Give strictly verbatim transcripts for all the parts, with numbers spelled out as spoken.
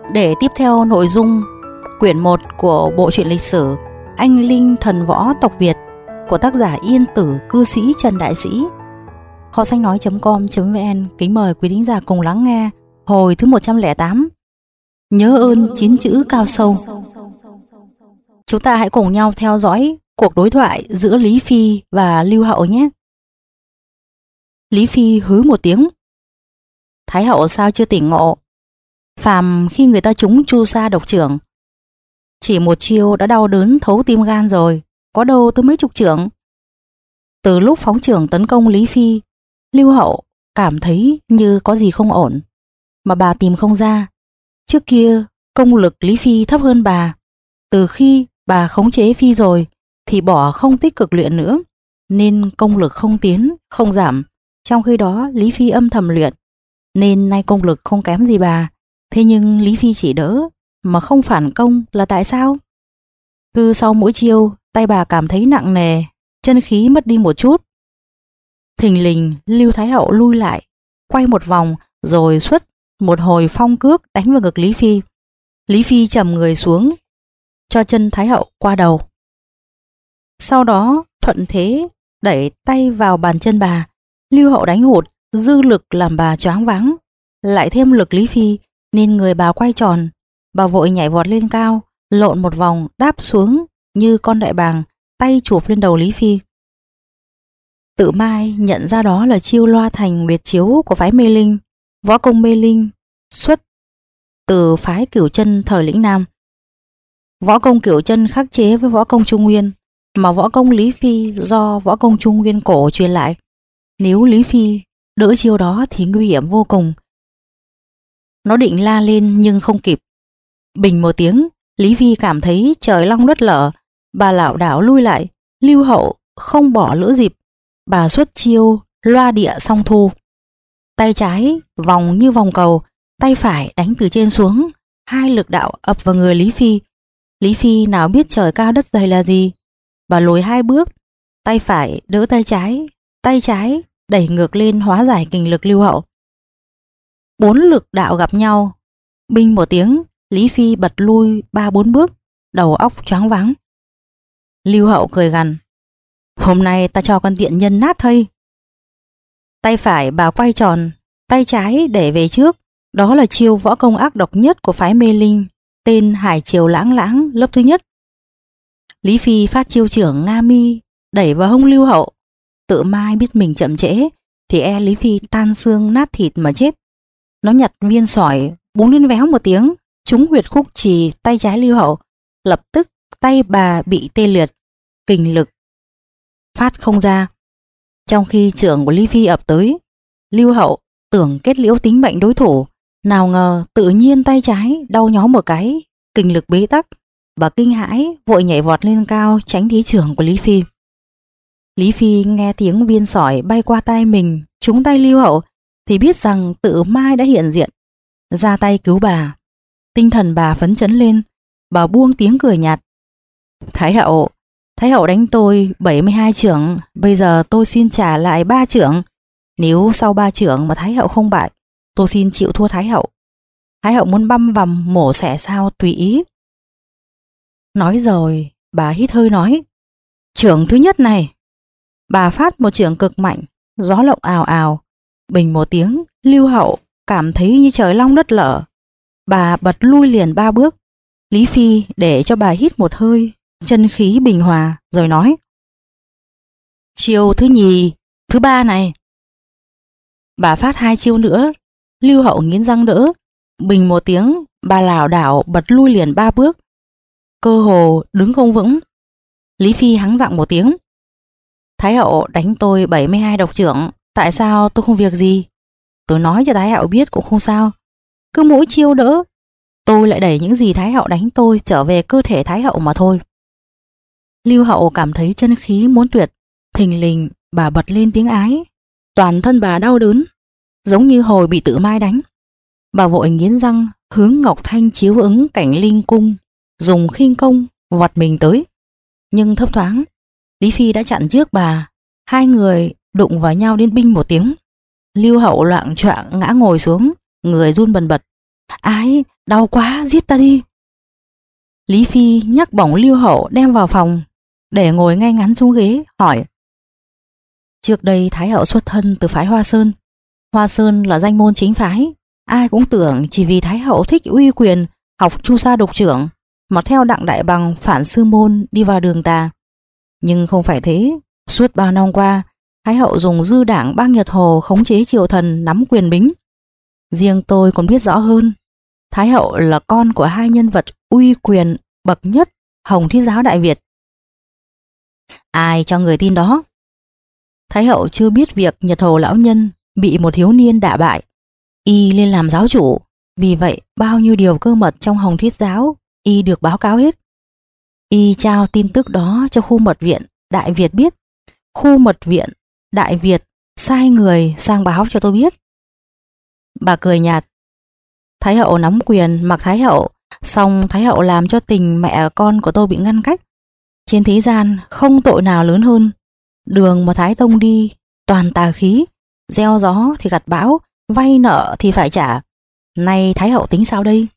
Để tiếp theo nội dung quyển một của bộ truyện lịch sử Anh Linh Thần Võ Tộc Việt của tác giả Yên Tử Cư Sĩ Trần Đại Sĩ, kho sách nói chấm com chấm vn kính mời quý thính giả cùng lắng nghe hồi thứ một trăm lẻ tám. Nhớ ơn chín chữ cao sâu. Chúng ta hãy cùng nhau theo dõi cuộc đối thoại giữa Lý Phi và Lưu Hậu nhé. Lý Phi hứ một tiếng. Thái hậu sao chưa tỉnh ngộ? Phàm khi người ta trúng chu sa độc trưởng, chỉ một chiêu đã đau đớn thấu tim gan rồi, có đâu tới mấy chục trưởng. Từ lúc phóng trưởng tấn công Lý Phi, Lưu Hậu cảm thấy như có gì không ổn, mà bà tìm không ra. Trước kia công lực Lý Phi thấp hơn bà, từ khi bà khống chế Phi rồi thì bỏ không tích cực luyện nữa, nên công lực không tiến, không giảm. Trong khi đó Lý Phi âm thầm luyện, nên nay công lực không kém gì bà. Thế nhưng Lý Phi chỉ đỡ mà không phản công là tại sao? Cứ sau mỗi chiêu, tay bà cảm thấy nặng nề, chân khí mất đi một chút. Thình lình Lưu Thái Hậu lui lại, quay một vòng rồi xuất một hồi phong cước đánh vào ngực Lý Phi. Lý Phi trầm người xuống, cho chân Thái Hậu qua đầu. Sau đó thuận thế đẩy tay vào bàn chân bà. Lưu Hậu đánh hụt, dư lực làm bà choáng váng, lại thêm lực Lý Phi nên người bà quay tròn. Bà vội nhảy vọt lên cao, lộn một vòng đáp xuống như con đại bàng, tay chụp lên đầu Lý Phi. Tự Mai nhận ra đó là chiêu loa thành nguyệt chiếu của phái Mê Linh. Võ công Mê Linh xuất từ phái Cửu Chân thời lĩnh Nam. Võ công Cửu Chân khắc chế với võ công Trung Nguyên, mà võ công Lý Phi do võ công Trung Nguyên cổ truyền lại. Nếu Lý Phi đỡ chiêu đó thì nguy hiểm vô cùng. Nó định la lên nhưng không kịp. Bình một tiếng, Lý Phi cảm thấy trời long đất lở, bà lảo đảo lui lại. Lưu Hậu không bỏ lỡ dịp, bà xuất chiêu loa địa song thu. Tay trái vòng như vòng cầu, tay phải đánh từ trên xuống, hai lực đạo ập vào người Lý Phi. Lý Phi nào biết trời cao đất dày là gì, bà lùi hai bước, tay phải đỡ tay trái, tay trái đẩy ngược lên hóa giải kình lực Lưu Hậu. Bốn lực đạo gặp nhau, binh một tiếng, Lý Phi bật lui ba bốn bước, đầu óc choáng váng. Lưu Hậu cười gằn, hôm nay ta cho con tiện nhân nát thây. Tay phải bà quay tròn, tay trái để về trước. Đó là chiêu võ công ác độc nhất của phái Mê Linh, tên Hải Triều Lãng Lãng lớp thứ nhất. Lý Phi phát chiêu trưởng Nga Mi đẩy vào hông Lưu Hậu. Tự Mai biết mình chậm trễ thì e Lý Phi tan xương nát thịt mà chết. Nó nhặt viên sỏi búng lên véo một tiếng, trúng huyệt khúc trì tay trái Lưu Hậu. Lập tức tay bà bị tê liệt, kình lực phát không ra. Trong khi trưởng của Lý Phi ập tới, Lưu Hậu tưởng kết liễu tính mệnh đối thủ, nào ngờ tự nhiên tay trái đau nhói một cái, kình lực bế tắc. Bà kinh hãi vội nhảy vọt lên cao tránh thế trưởng của Lý Phi. Lý Phi nghe tiếng viên sỏi bay qua tay mình trúng tay Lưu Hậu thì biết rằng Tự Mai đã hiện diện, ra tay cứu bà. Tinh thần bà phấn chấn lên, bà buông tiếng cười nhạt. Thái hậu, Thái hậu đánh tôi bảy mươi hai chưởng, bây giờ tôi xin trả lại ba chưởng. Nếu sau ba chưởng mà Thái hậu không bại, tôi xin chịu thua Thái hậu. Thái hậu muốn băm vằm mổ xẻ sao tùy ý. Nói rồi, bà hít hơi nói, chưởng thứ nhất này. Bà phát một chưởng cực mạnh, gió lộng ào ào. Bình một tiếng, Lưu Hậu cảm thấy như trời long đất lở. Bà bật lui liền ba bước. Lý Phi để cho bà hít một hơi, chân khí bình hòa, rồi nói, chiêu thứ nhì, thứ ba này. Bà phát hai chiêu nữa. Lưu Hậu nghiến răng đỡ. Bình một tiếng, bà lảo đảo bật lui liền ba bước, cơ hồ đứng không vững. Lý Phi hắng giọng một tiếng, Thái hậu đánh tôi bảy mươi hai độc chưởng, tại sao tôi không việc gì? Tôi nói cho Thái hậu biết cũng không sao. Cứ mỗi chiêu đỡ, tôi lại đẩy những gì Thái hậu đánh tôi trở về cơ thể Thái hậu mà thôi. Lưu Hậu cảm thấy chân khí muốn tuyệt, thình lình bà bật lên tiếng ái. Toàn thân bà đau đớn, giống như hồi bị Tự Mai đánh. Bà vội nghiến răng hướng Ngọc Thanh chiếu ứng cảnh linh cung, dùng khinh công vọt mình tới. Nhưng thấp thoáng, Lý Phi đã chặn trước bà. Hai người đụng vào nhau đến binh một tiếng. Lưu Hậu loạng choạng ngã ngồi xuống, người run bần bật. Ái, đau quá, giết ta đi. Lý Phi nhắc bổng Lưu Hậu đem vào phòng, để ngồi ngay ngắn xuống ghế, hỏi. Trước đây Thái hậu xuất thân từ phái Hoa Sơn. Hoa Sơn là danh môn chính phái. Ai cũng tưởng chỉ vì Thái hậu thích uy quyền, học chu sa độc trưởng, mà theo Đặng Đại Bằng phản sư môn đi vào đường tà. Nhưng không phải thế. Suốt bao năm qua, Thái hậu dùng dư đảng bang Nhật Hồ khống chế triều thần, nắm quyền bính. Riêng tôi còn biết rõ hơn. Thái hậu là con của hai nhân vật uy quyền bậc nhất Hồng Thiết Giáo Đại Việt. Ai cho người tin đó? Thái hậu chưa biết việc Nhật Hồ lão nhân bị một thiếu niên đả bại, y lên làm giáo chủ. Vì vậy bao nhiêu điều cơ mật trong Hồng Thiết Giáo y được báo cáo hết. Y trao tin tức đó cho khu mật viện Đại Việt biết. Khu mật viện Đại Việt sai người sang báo cho tôi biết. Bà cười nhạt. Thái hậu nắm quyền mặc Thái hậu, xong Thái hậu làm cho tình mẹ con của tôi bị ngăn cách. Trên thế gian không tội nào lớn hơn. Đường mà Thái Tông đi toàn tà khí, gieo gió thì gặt bão, vay nợ thì phải trả. Nay Thái hậu tính sao đây?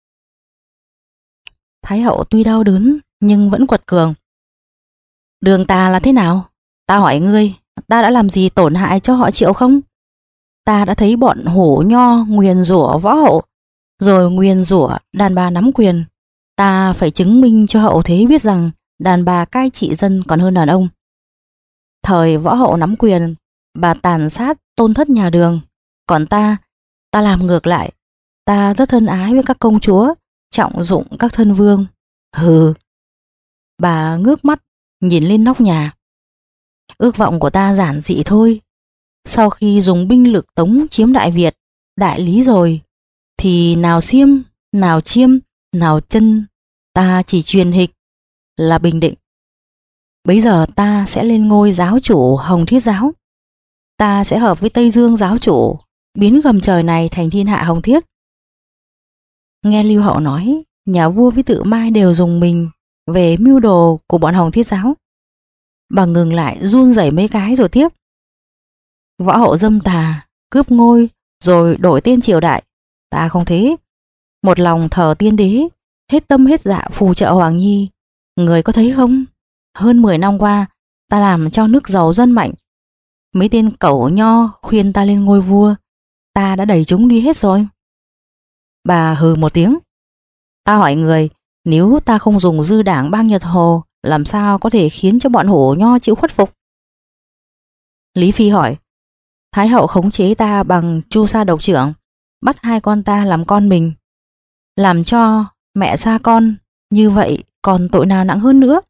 Thái hậu tuy đau đớn nhưng vẫn quật cường. Đường ta là thế nào? Ta hỏi ngươi, ta đã làm gì tổn hại cho họ Triệu không? Ta đã thấy bọn hổ nho nguyền rủa võ hậu, rồi nguyền rủa đàn bà nắm quyền. Ta phải chứng minh cho hậu thế biết rằng đàn bà cai trị dân còn hơn đàn ông. Thời võ hậu nắm quyền, bà tàn sát tôn thất nhà Đường. Còn ta, ta làm ngược lại. Ta rất thân ái với các công chúa, trọng dụng các thân vương. Hừ. Bà ngước mắt nhìn lên nóc nhà. Ước vọng của ta giản dị thôi. Sau khi dùng binh lực Tống chiếm Đại Việt, Đại Lý rồi, thì nào Xiêm, nào Chiêm, nào Chân, ta chỉ truyền hịch là Bình Định. Bấy giờ ta sẽ lên ngôi giáo chủ Hồng Thiết Giáo. Ta sẽ hợp với Tây Dương giáo chủ, biến gầm trời này thành thiên hạ Hồng Thiết. Nghe Lưu Hậu nói, nhà vua với Tự Mai đều dùng mình về mưu đồ của bọn Hồng Thiết Giáo. Bà ngừng lại run rẩy mấy cái rồi tiếp. Võ hậu dâm tà, cướp ngôi, rồi đổi tên triều đại. Ta không thế. Một lòng thờ tiên đế, hết tâm hết dạ phù trợ Hoàng Nhi. Người có thấy không? Hơn mười năm qua, ta làm cho nước giàu dân mạnh. Mấy tên cẩu nho khuyên ta lên ngôi vua, ta đã đẩy chúng đi hết rồi. Bà hừ một tiếng. Ta hỏi người, nếu ta không dùng dư đảng bang Nhật Hồ, làm sao có thể khiến cho bọn hổ nho chịu khuất phục? Lý Phi hỏi. Thái hậu khống chế ta bằng chu sa độc trưởng, bắt hai con ta làm con mình, làm cho mẹ xa con, như vậy còn tội nào nặng hơn nữa?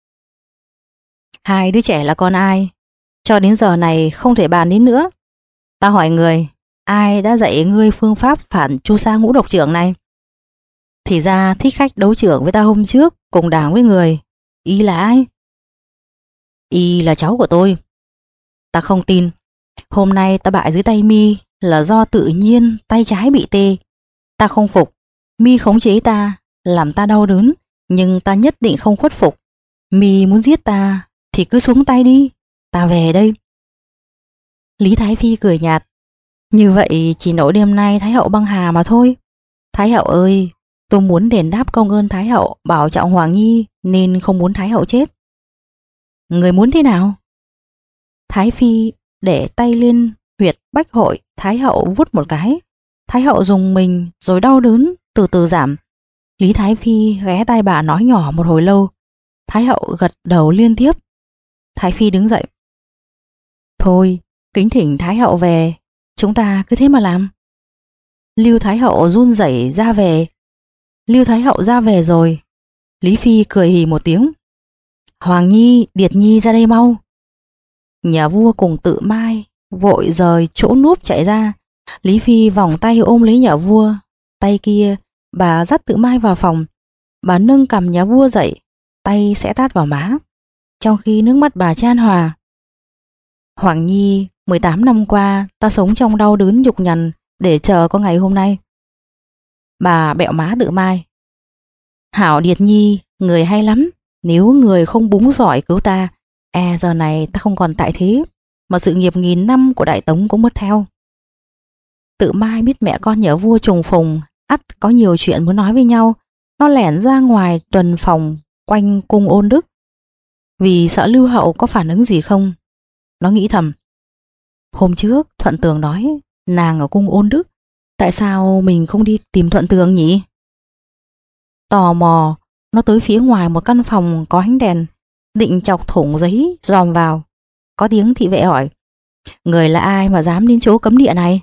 Hai đứa trẻ là con ai? Cho đến giờ này không thể bàn đến nữa. Ta hỏi người, ai đã dạy ngươi phương pháp phản chu sa ngũ độc trưởng này? Thì ra thích khách đấu trưởng với ta hôm trước, cùng đảng với người. Y là ai? Y là cháu của tôi. Ta không tin. Hôm nay ta bại dưới tay Mi là do tự nhiên tay trái bị tê. Ta không phục. Mi khống chế ta, làm ta đau đớn, nhưng ta nhất định không khuất phục. Mi muốn giết ta thì cứ xuống tay đi. Ta về đây. Lý Thái Phi cười nhạt. Như vậy chỉ nỗi đêm nay Thái hậu băng hà mà thôi. Thái hậu ơi, tôi muốn đền đáp công ơn Thái hậu bảo trọng Hoàng Nhi, nên không muốn Thái hậu chết. Người muốn thế nào? Thái Phi để tay lên huyệt bách hội Thái hậu vút một cái. Thái hậu dùng mình rồi đau đớn từ từ giảm. Lý Thái Phi ghé tai bà nói nhỏ một hồi lâu. Thái hậu gật đầu liên tiếp. Thái Phi đứng dậy. Thôi, kính thỉnh Thái hậu về, chúng ta cứ thế mà làm. Lưu Thái hậu run rẩy ra về. Lưu Thái hậu ra về rồi. Lý Phi cười hì một tiếng. Hoàng Nhi, Điệt Nhi ra đây mau. Nhà vua cùng Tự Mai vội rời chỗ núp chạy ra. Lý Phi vòng tay ôm lấy nhà vua. Tay kia bà dắt Tự Mai vào phòng. Bà nâng cằm nhà vua dậy, tay sẽ tát vào má, trong khi nước mắt bà chan hòa. Hoàng Nhi, mười tám năm qua ta sống trong đau đớn nhục nhằn để chờ có ngày hôm nay. Bà bẹo má Tự Mai. Hảo Điệt Nhi, người hay lắm. Nếu người không búng giỏi cứu ta, e giờ này ta không còn tại thế, mà sự nghiệp nghìn năm của Đại Tống cũng mất theo. Tự Mai biết mẹ con nhớ vua trùng phùng, ắt có nhiều chuyện muốn nói với nhau. Nó lẻn ra ngoài tuần phòng quanh cung Ôn Đức, vì sợ Lưu Hậu có phản ứng gì không. Nó nghĩ thầm, hôm trước Thuận Tường nói nàng ở cung Ôn Đức, tại sao mình không đi tìm Thuận Tường nhỉ? Tò mò, nó tới phía ngoài một căn phòng có ánh đèn, định chọc thủng giấy dòm vào. Có tiếng thị vệ hỏi, người là ai mà dám đến chỗ cấm địa này?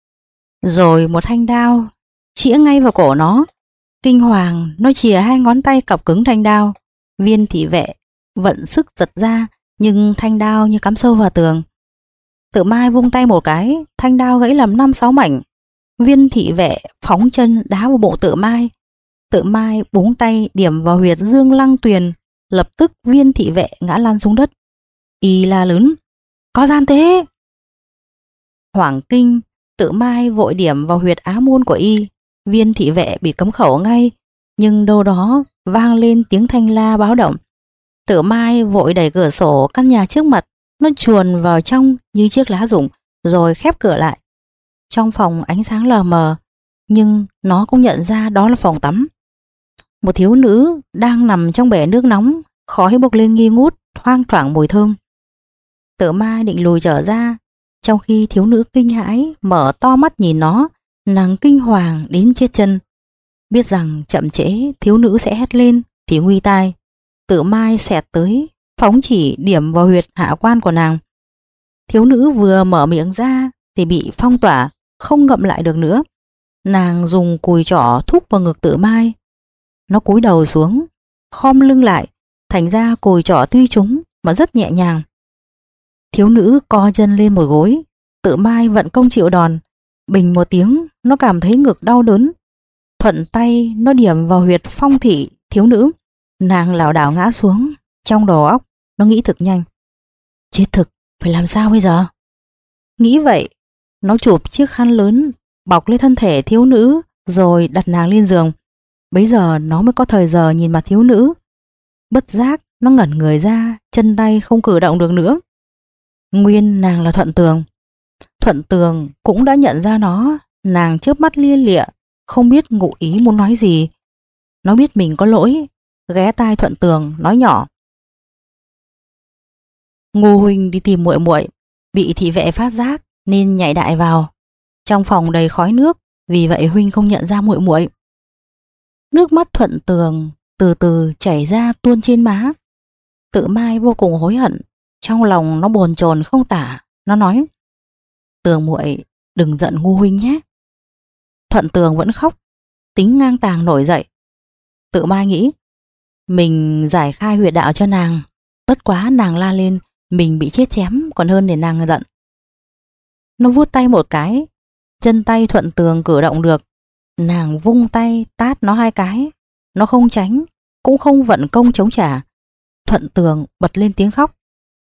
Rồi một thanh đao chĩa ngay vào cổ nó. Kinh hoàng, nó chìa hai ngón tay cọc cứng thanh đao. Viên thị vệ vận sức giật ra, nhưng thanh đao như cắm sâu vào tường. Tự Mai vung tay một cái, thanh đao gãy làm năm sáu mảnh. Viên thị vệ phóng chân đá vào bụng Tự Mai. Tự Mai búng tay điểm vào huyệt Dương Lăng Tuyền, lập tức viên thị vệ ngã lăn xuống đất. Y la lớn, có gian tế. Hoảng kinh, Tự Mai vội điểm vào huyệt á môn của y. Viên thị vệ bị cấm khẩu ngay, nhưng đâu đó vang lên tiếng thanh la báo động. Tự Mai vội đẩy cửa sổ căn nhà trước mặt, nó chuồn vào trong như chiếc lá rụng, rồi khép cửa lại. Trong phòng ánh sáng lờ mờ, nhưng nó cũng nhận ra đó là phòng tắm. Một thiếu nữ đang nằm trong bể nước nóng, khói bốc lên nghi ngút, thoang thoảng mùi thơm. Tự Mai định lùi trở ra, trong khi thiếu nữ kinh hãi mở to mắt nhìn nó. Nàng kinh hoàng đến chết chân. Biết rằng chậm trễ thiếu nữ sẽ hét lên thì nguy tai. Tự Mai xẹt tới, phóng chỉ điểm vào huyệt hạ quan của nàng. Thiếu nữ vừa mở miệng ra thì bị phong tỏa, không ngậm lại được nữa. Nàng dùng cùi trỏ thúc vào ngực Tự Mai. Nó cúi đầu xuống, khom lưng lại, thành ra cùi trỏ tuy trúng mà rất nhẹ nhàng. Thiếu nữ co chân lên một gối, Tự Mai vận công chịu đòn. Bình một tiếng, nó cảm thấy ngực đau đớn. Thuận tay nó điểm vào huyệt phong thị thiếu nữ. Nàng lảo đảo ngã xuống. Trong đầu óc nó nghĩ thực nhanh, chết thực, phải làm sao bây giờ? Nghĩ vậy, nó chụp chiếc khăn lớn bọc lên thân thể thiếu nữ, rồi đặt nàng lên giường. Bấy giờ nó mới có thời giờ nhìn mặt thiếu nữ. Bất giác nó ngẩn người ra, chân tay không cử động được nữa. Nguyên nàng là Thuận Tường. Thuận Tường cũng đã nhận ra nó. Nàng chớp mắt lia lịa, không biết ngụ ý muốn nói gì. Nó biết mình có lỗi, ghé tai Thuận Tường nói nhỏ, Ngô huynh đi tìm muội muội, bị thị vệ phát giác nên nhảy đại vào. Trong phòng đầy khói nước, vì vậy huynh không nhận ra muội muội. Nước mắt Thuận Tường từ từ chảy ra tuôn trên má. Tự Mai vô cùng hối hận, trong lòng nó bồn chồn không tả. Nó nói, Tường muội đừng giận Ngô huynh nhé. Thuận Tường vẫn khóc, tính ngang tàng nổi dậy. Tự Mai nghĩ, mình giải khai huyệt đạo cho nàng, bất quá nàng la lên mình bị chết chém còn hơn để nàng giận. Nó vuốt tay một cái, chân tay Thuận Tường cử động được. Nàng vung tay tát nó hai cái, nó không tránh, cũng không vận công chống trả. Thuận Tường bật lên tiếng khóc.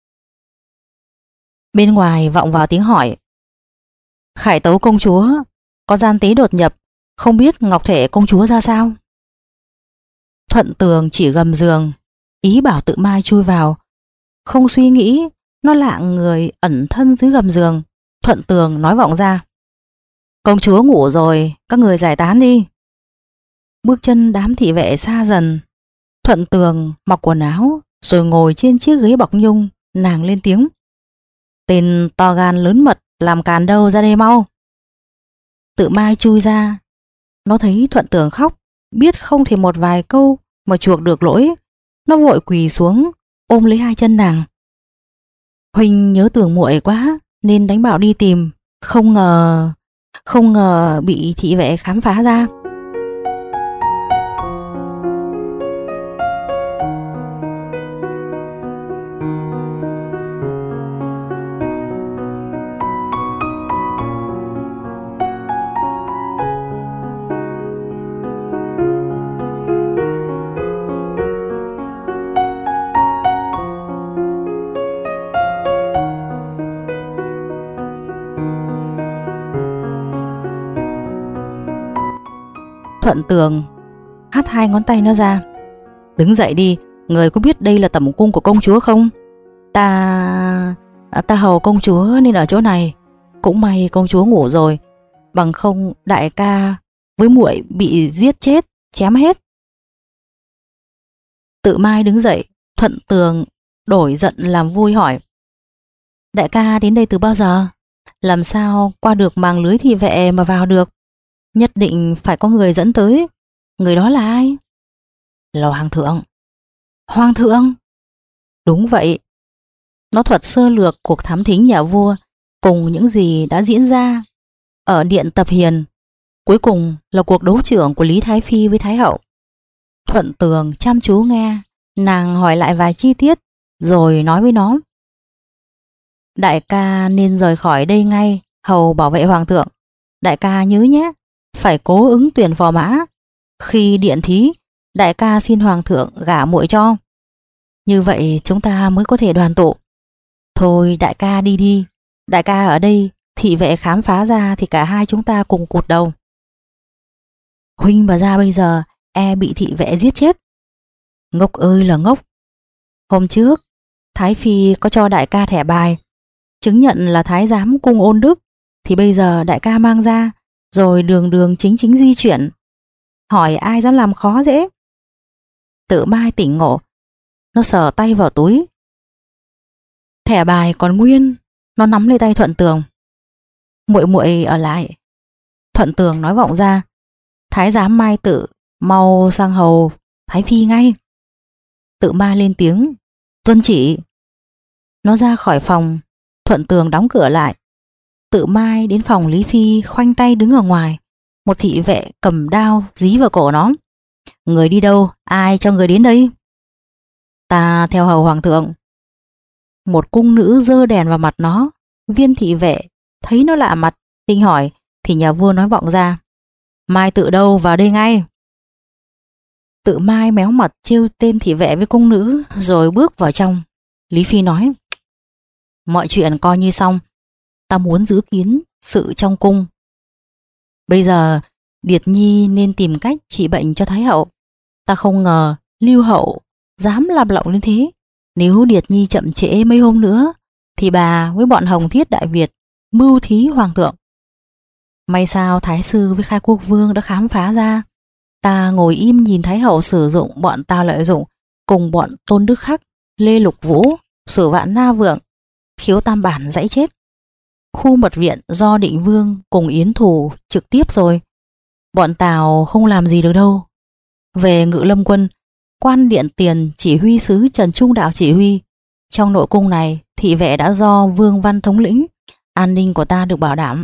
Bên ngoài vọng vào tiếng hỏi, Khải Tấu công chúa, có gian tế đột nhập, không biết ngọc thể công chúa ra sao? Thuận Tường chỉ gầm giường, ý bảo Tự Mai chui vào. Không suy nghĩ, nó lạng người ẩn thân dưới gầm giường. Thuận Tường nói vọng ra, công chúa ngủ rồi, các người giải tán đi. Bước chân đám thị vệ xa dần. Thuận Tường mặc quần áo rồi ngồi trên chiếc ghế bọc nhung. Nàng lên tiếng, tên to gan lớn mật làm càn đâu, ra đây mau. Tự Mai chui ra. Nó thấy Thuận Tường khóc, biết không thể một vài câu mà chuộc được lỗi. Nó vội quỳ xuống ôm lấy hai chân nàng. Huynh nhớ Tường muội quá nên đánh bảo đi tìm, không ngờ không ngờ bị thị vệ khám phá ra. Thuận Tường hắt hai ngón tay nó ra. Đứng dậy đi, người có biết đây là tẩm cung của công chúa không? Ta... ta hầu công chúa nên ở chỗ này. Cũng may công chúa ngủ rồi, bằng không đại ca với muội bị giết chết, chém hết. Tự Mai đứng dậy, Thuận Tường đổi giận làm vui hỏi: Đại ca đến đây từ bao giờ? Làm sao qua được màng lưới thị vệ mà vào được? Nhất định phải có người dẫn tới. Người đó là ai? Là Hoàng thượng. Hoàng thượng? Đúng vậy. Nó thuật sơ lược cuộc thám thính nhà vua cùng những gì đã diễn ra ở điện Tập Hiền. Cuối cùng là cuộc đấu trưởng của Lý Thái Phi với Thái Hậu. Thuận Tường chăm chú nghe, nàng hỏi lại vài chi tiết rồi nói với nó: Đại ca nên rời khỏi đây ngay, hầu bảo vệ hoàng thượng. Đại ca nhớ nhé, phải cố ứng tuyển phò mã. Khi điện thí, đại ca xin hoàng thượng gả muội cho. Như vậy chúng ta mới có thể đoàn tụ. Thôi đại ca đi đi, đại ca ở đây, thị vệ khám phá ra thì cả hai chúng ta cùng cụt đầu. Huynh mà ra bây giờ e bị thị vệ giết chết. Ngốc ơi là ngốc. Hôm trước Thái Phi có cho đại ca thẻ bài chứng nhận là thái giám cung Ôn Đức, thì bây giờ đại ca mang ra rồi đường đường chính chính di chuyển. Hỏi ai dám làm khó dễ. Tự Mai tỉnh ngộ, nó sờ tay vào túi. Thẻ bài còn nguyên. Nó nắm lấy tay Thuận Tường. Muội muội ở lại. Thuận Tường nói vọng ra: Thái giám Mai Tự mau sang hầu Thái Phi ngay. Tự Mai lên tiếng: Tuân chỉ. Nó ra khỏi phòng. Thuận Tường đóng cửa lại. Tự Mai đến phòng Lý Phi, khoanh tay đứng ở ngoài. Một thị vệ cầm đao dí vào cổ nó. Người đi đâu? Ai cho người đến đây? Ta theo hầu hoàng thượng. Một cung nữ giơ đèn vào mặt nó. Viên thị vệ thấy nó lạ mặt, tinh hỏi, thì nhà vua nói vọng ra: Mai Tự đâu, vào đây ngay. Tự Mai méo mặt trêu tên thị vệ với cung nữ rồi bước vào trong. Lý Phi nói: Mọi chuyện coi như xong. Ta muốn giữ kín sự trong cung. Bây giờ Điệt Nhi nên tìm cách trị bệnh cho Thái Hậu. Ta không ngờ Lưu Hậu dám làm lộng như thế. Nếu Điệt Nhi chậm trễ mấy hôm nữa thì bà với bọn Hồng Thiết Đại Việt mưu thí hoàng thượng. May sao Thái Sư với Khai Quốc Vương đã khám phá ra. Ta ngồi im nhìn Thái Hậu sử dụng bọn ta lợi dụng, cùng bọn Tôn Đức Khắc, Lê Lục Vũ, Sử Vạn Na Vượng, Khiếu Tam Bản dãy chết. Khu mật viện do Định Vương cùng Yến Thủ trực tiếp rồi. Bọn Tào không làm gì được đâu. Về Ngự Lâm Quân, quan điện tiền chỉ huy sứ Trần Trung Đạo chỉ huy. Trong nội cung này, thị vệ đã do Vương Văn thống lĩnh. An ninh của ta được bảo đảm.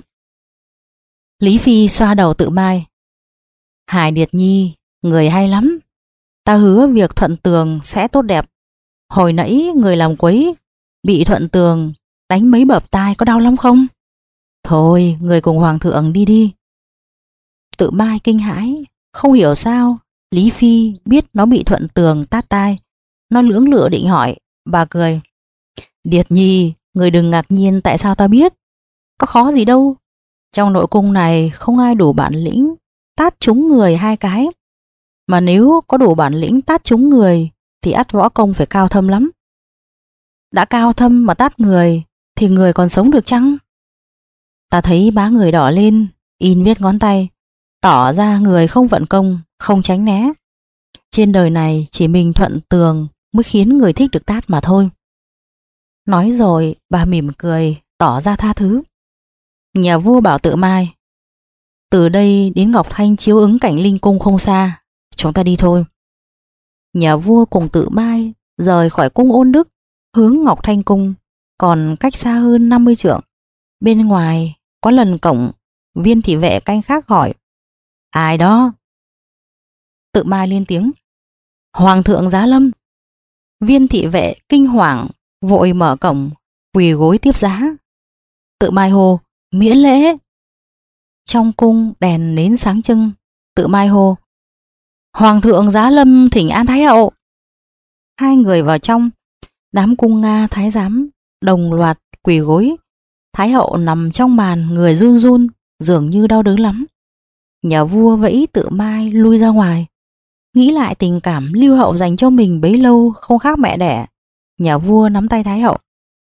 Lý Phi xoa đầu Tự Mai. Hải Điệt Nhi, người hay lắm. Ta hứa việc Thuận Tường sẽ tốt đẹp. Hồi nãy người làm quấy bị Thuận Tường đánh mấy bập tai có đau lắm không? Thôi, người cùng hoàng thượng đi đi. Tự Mai kinh hãi, không hiểu sao Lý Phi biết nó bị Thuận Tường tát tai. Nó lưỡng lự định hỏi. Bà cười: Điệt Nhi, người đừng ngạc nhiên tại sao ta biết. Có khó gì đâu. Trong nội cung này không ai đủ bản lĩnh tát trúng người hai cái. Mà nếu có đủ bản lĩnh tát trúng người thì ắt võ công phải cao thâm lắm. Đã cao thâm mà tát người thì người còn sống được chăng? Ta thấy má người đỏ lên, in viết ngón tay, tỏ ra người không vận công, không tránh né. Trên đời này chỉ mình Thuận Tường mới khiến người thích được tát mà thôi. Nói rồi bà mỉm cười, tỏ ra tha thứ. Nhà vua bảo Tự Mai: Từ đây đến Ngọc Thanh chiếu ứng cảnh Linh Cung không xa, chúng ta đi thôi. Nhà vua cùng Tự Mai rời khỏi cung Ôn Đức, hướng Ngọc Thanh Cung, còn cách xa hơn năm mươi trượng. Bên ngoài có lần cổng, viên thị vệ canh khác hỏi: Ai đó? Tự Mai lên tiếng: Hoàng thượng giá lâm. Viên thị vệ kinh hoàng vội mở cổng, quỳ gối tiếp giá. Tự Mai hô: Miễn lễ. Trong cung đèn nến sáng trưng. Tự Mai hô: Hoàng thượng giá lâm thỉnh an Thái Hậu. Hai người vào trong. Đám cung Nga thái giám đồng loạt quỳ gối. Thái Hậu nằm trong màn, người run run, dường như đau đớn lắm. Nhà vua vẫy Tự Mai lui ra ngoài. Nghĩ lại tình cảm Lưu Hậu dành cho mình bấy lâu không khác mẹ đẻ. Nhà vua nắm tay Thái Hậu: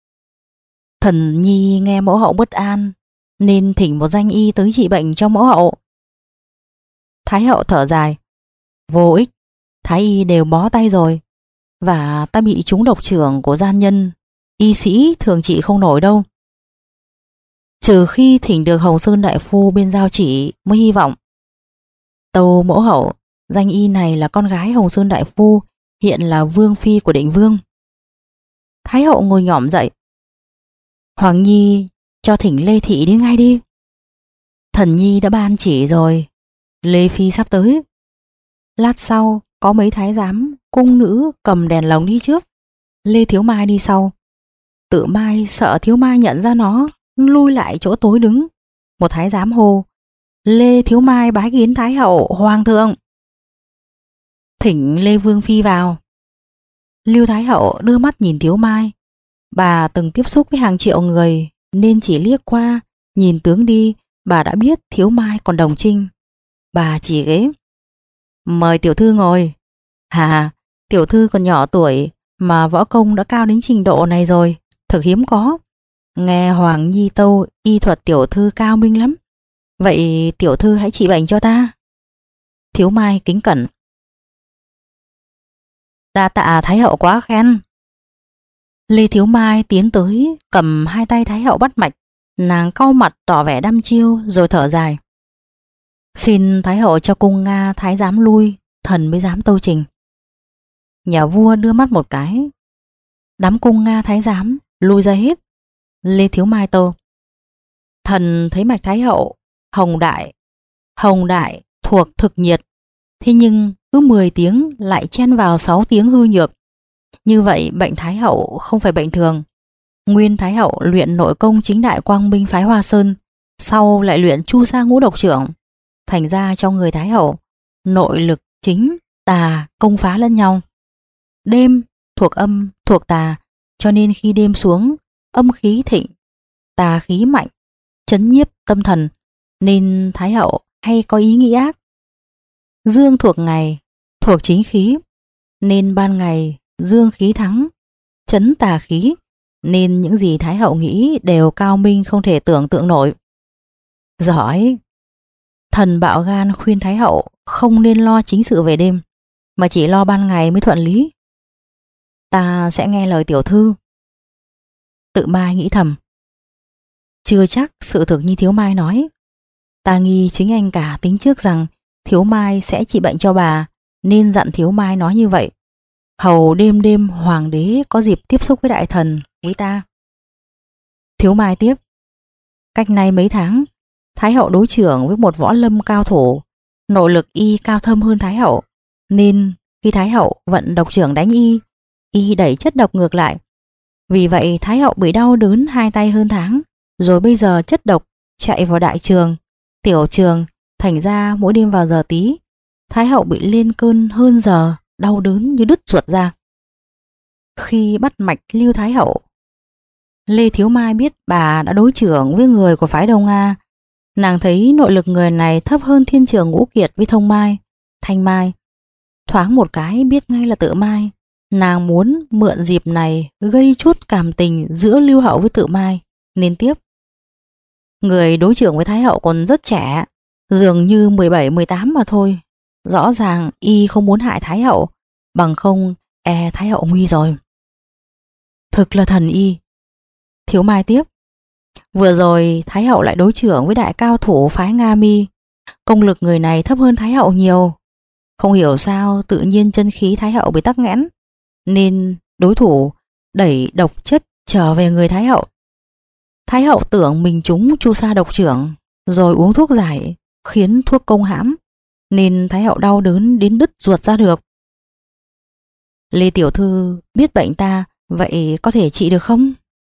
Thần nhi nghe mẫu hậu bất an nên thỉnh một danh y tới trị bệnh cho mẫu hậu. Thái hậu thở dài. Vô ích, thái y đều bó tay rồi. Và ta bị trúng độc trưởng của gian nhân, y sĩ thường trị không nổi đâu. Trừ khi thỉnh được Hồng Sơn đại phu bên giao chỉ mới hy vọng. Tâu mẫu hậu, danh y này là con gái Hồng Sơn đại phu, hiện là vương phi của Định Vương. Thái hậu ngồi nhỏm dậy. Hoàng nhi cho thỉnh Lê thị đi ngay đi. Thần nhi đã ban chỉ rồi, Lê phi sắp tới. Lát sau có mấy thái giám cung nữ cầm đèn lồng đi trước, Lê Thiếu Mai đi sau. Tự Mai sợ Thiếu Mai nhận ra nó, lui lại chỗ tối đứng. Một thái giám hô: Lê Thiếu Mai bái kiến Thái hậu, hoàng thượng. Thỉnh Lê Vương phi vào. Lưu Thái hậu đưa mắt nhìn Thiếu Mai. Bà từng tiếp xúc với hàng triệu người nên chỉ liếc qua, nhìn tướng đi, bà đã biết Thiếu Mai còn đồng trinh. Bà chỉ ghế. Mời tiểu thư ngồi. Hà, tiểu thư còn nhỏ tuổi mà võ công đã cao đến trình độ này rồi, thực hiếm có. Nghe Hoàng Nhi tâu y thuật tiểu thư cao minh lắm. Vậy tiểu thư hãy trị bệnh cho ta. Thiếu Mai kính cẩn. Đa tạ Thái hậu quá khen. Lê Thiếu Mai tiến tới cầm hai tay Thái hậu bắt mạch. Nàng cau mặt tỏ vẻ đăm chiêu rồi thở dài. Xin Thái hậu cho cung Nga thái giám lui, thần mới dám tâu trình. Nhà vua đưa mắt một cái. Đám cung Nga thái giám lui ra hết. Lê Thiếu Mai tâu. Thần thấy mạch Thái hậu hồng đại, hồng đại thuộc thực nhiệt, thế nhưng cứ mười tiếng lại chen vào sáu tiếng hư nhược. Như vậy bệnh Thái hậu không phải bệnh thường. Nguyên Thái hậu luyện nội công chính đại quang minh phái Hoa Sơn, sau lại luyện chu sa ngũ độc trưởng. Thành ra trong người Thái hậu, nội lực chính, tà công phá lẫn nhau. Đêm thuộc âm, thuộc tà, cho nên khi đêm xuống, âm khí thịnh, tà khí mạnh, chấn nhiếp tâm thần, nên Thái hậu hay có ý nghĩ ác. Dương thuộc ngày, thuộc chính khí, nên ban ngày dương khí thắng, chấn tà khí, nên những gì Thái hậu nghĩ đều cao minh không thể tưởng tượng nổi. Giỏi! Thần bạo gan khuyên Thái hậu không nên lo chính sự về đêm, mà chỉ lo ban ngày mới thuận lý. Ta sẽ nghe lời tiểu thư. Tự Mai nghĩ thầm. Chưa chắc sự thực như Thiếu Mai nói. Ta nghi chính anh cả tính trước rằng Thiếu Mai sẽ trị bệnh cho bà, nên dặn Thiếu Mai nói như vậy. Hầu đêm đêm hoàng đế có dịp tiếp xúc với đại thần, với ta. Thiếu Mai tiếp. Cách nay mấy tháng, Thái hậu đối trưởng với một võ lâm cao thủ, nội lực y cao thâm hơn Thái hậu, nên khi Thái hậu vận độc trưởng đánh y, y đẩy chất độc ngược lại. Vì vậy Thái hậu bị đau đớn hai tay hơn tháng, rồi bây giờ chất độc chạy vào đại trường, tiểu trường, thành ra mỗi đêm vào giờ tí, Thái hậu bị lên cơn hơn giờ, đau đớn như đứt ruột ra. Khi bắt mạch Lưu Thái hậu, Lê Thiếu Mai biết bà đã đối trưởng với người của phái Đông Nga. Nàng thấy nội lực người này thấp hơn thiên trường Ngũ Kiệt với Thông Mai, Thanh Mai. Thoáng một cái biết ngay là Tự Mai. Nàng muốn mượn dịp này gây chút cảm tình giữa Lưu Hậu với Tự Mai, nên tiếp. Người đối trưởng với Thái hậu còn rất trẻ, dường như mười bảy mười tám mà thôi. Rõ ràng y không muốn hại Thái hậu, bằng không e Thái hậu nguy rồi. Thực là thần y. Thiếu Mai tiếp. Vừa rồi Thái hậu lại đối trưởng với đại cao thủ phái Nga Mi, công lực người này thấp hơn Thái hậu nhiều. Không hiểu sao tự nhiên chân khí Thái hậu bị tắc nghẽn, nên đối thủ đẩy độc chất trở về người Thái hậu. Thái hậu tưởng mình trúng chu sa độc trưởng, rồi uống thuốc giải, khiến thuốc công hãm, nên Thái hậu đau đớn đến đứt ruột ra được. Lê tiểu thư biết bệnh ta, vậy có thể trị được không?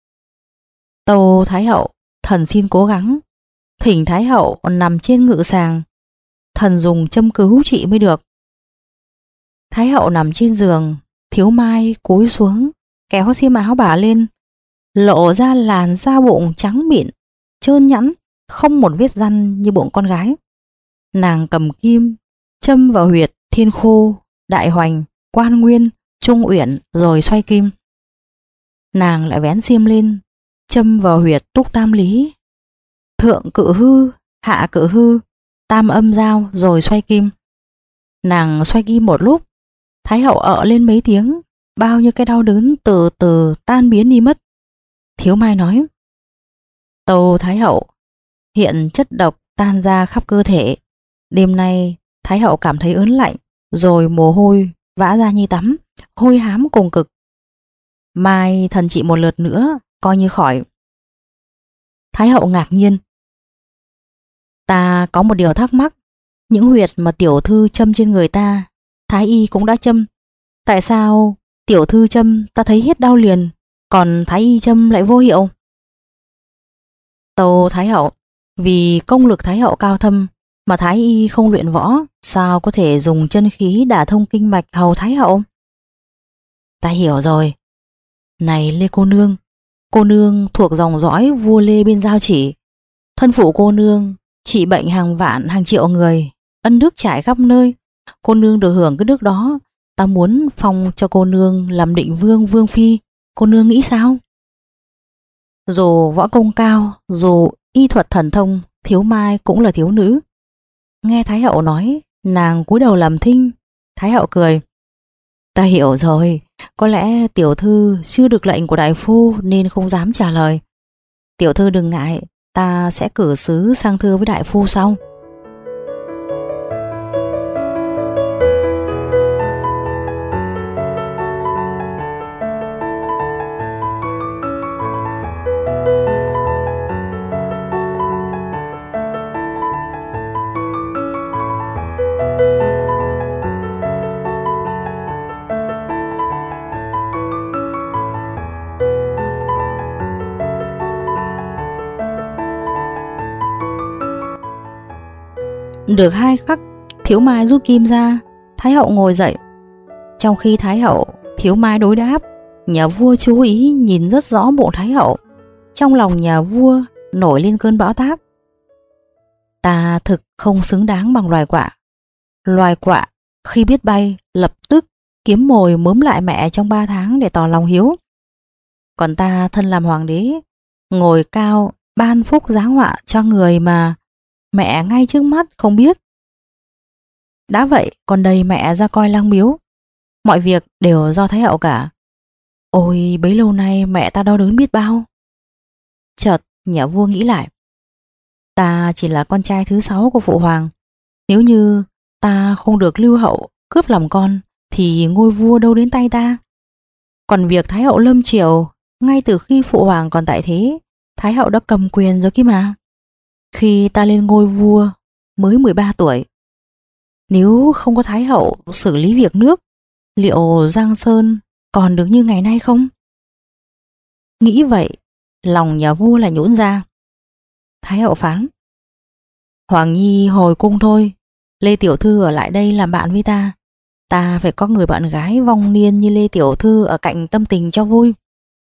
Tâu Thái hậu, thần xin cố gắng. Thỉnh Thái hậu nằm trên ngự sàng, thần dùng châm cứu trị mới được. Thái hậu nằm trên giường, Thiếu Mai cúi xuống kéo xiêm áo bà lên, lộ ra làn da bụng trắng mịn, trơn nhẵn, không một vết răn như bụng con gái. Nàng cầm kim châm vào huyệt Thiên Khô, Đại Hoành, Quan Nguyên, Trung Uyển rồi xoay kim. Nàng lại vén xiêm lên, châm vào huyệt Túc Tam Lý, Thượng Cự Hư, Hạ Cự Hư, tam âm giao rồi xoay kim. Nàng xoay kim một lúc, Thái hậu ợ lên mấy tiếng, bao nhiêu cái đau đớn từ từ tan biến đi mất. Thiếu Mai nói: Tâu Thái hậu, hiện chất độc tan ra khắp cơ thể. Đêm nay Thái hậu cảm thấy ớn lạnh, rồi mồ hôi vã ra như tắm, hôi hám cùng cực. Mai thần trị một lượt nữa, coi như khỏi. Thái hậu ngạc nhiên: Ta có một điều thắc mắc. Những huyệt mà tiểu thư châm trên người ta, Thái y cũng đã châm. Tại sao tiểu thư châm ta thấy hết đau liền, còn Thái y châm lại vô hiệu? Tâu Thái hậu, vì công lực Thái hậu cao thâm, mà Thái y không luyện võ, sao có thể dùng chân khí đả thông kinh mạch hầu Thái hậu? Ta hiểu rồi. Này Lê cô nương, cô nương thuộc dòng dõi vua Lê bên Giao Chỉ. Thân phụ cô nương trị bệnh hàng vạn hàng triệu người, ân đức trải khắp nơi. Cô nương được hưởng cái đức đó, ta muốn phong cho cô nương làm định vương vương phi. Cô nương nghĩ sao? Dù võ công cao, dù y thuật thần thông, Thiếu Mai cũng là thiếu nữ. Nghe Thái hậu nói, nàng cúi đầu làm thinh. Thái hậu cười: Ta hiểu rồi, có lẽ tiểu thư chưa được lệnh của đại phu nên không dám trả lời. Tiểu thư đừng ngại, ta sẽ cử sứ sang thưa với đại phu sau. Được hai khắc, Thiếu Mai rút kim ra. Thái hậu ngồi dậy. Trong khi Thái hậu, Thiếu Mai đối đáp, nhà vua chú ý nhìn rất rõ bộ Thái hậu. Trong lòng nhà vua nổi lên cơn bão táp. Ta thực không xứng đáng bằng loài quạ. Loài quạ khi biết bay lập tức kiếm mồi mớm lại mẹ trong ba tháng để tỏ lòng hiếu. Còn ta thân làm hoàng đế, ngồi cao ban phúc giáng họa cho người mà mẹ ngay trước mắt không biết. Đã vậy còn đầy mẹ ra coi lang miếu. Mọi việc đều do Thái hậu cả. Ôi bấy lâu nay mẹ ta đau đớn biết bao. Chợt nhà vua nghĩ lại, ta chỉ là con trai thứ sáu của phụ hoàng. Nếu như ta không được lưu hậu cướp làm con, thì ngôi vua đâu đến tay ta. Còn việc Thái hậu lâm triều, ngay từ khi phụ hoàng còn tại thế, Thái hậu đã cầm quyền rồi kia mà. Khi ta lên ngôi vua mới mười ba tuổi. Nếu không có Thái hậu xử lý việc nước, liệu Giang Sơn còn được như ngày nay không? Nghĩ vậy, lòng nhà vua lại nhũn ra. Thái hậu phán: Hoàng nhi hồi cung thôi. Lê tiểu thư ở lại đây làm bạn với ta. Ta phải có người bạn gái vong niên như Lê tiểu thư ở cạnh tâm tình cho vui.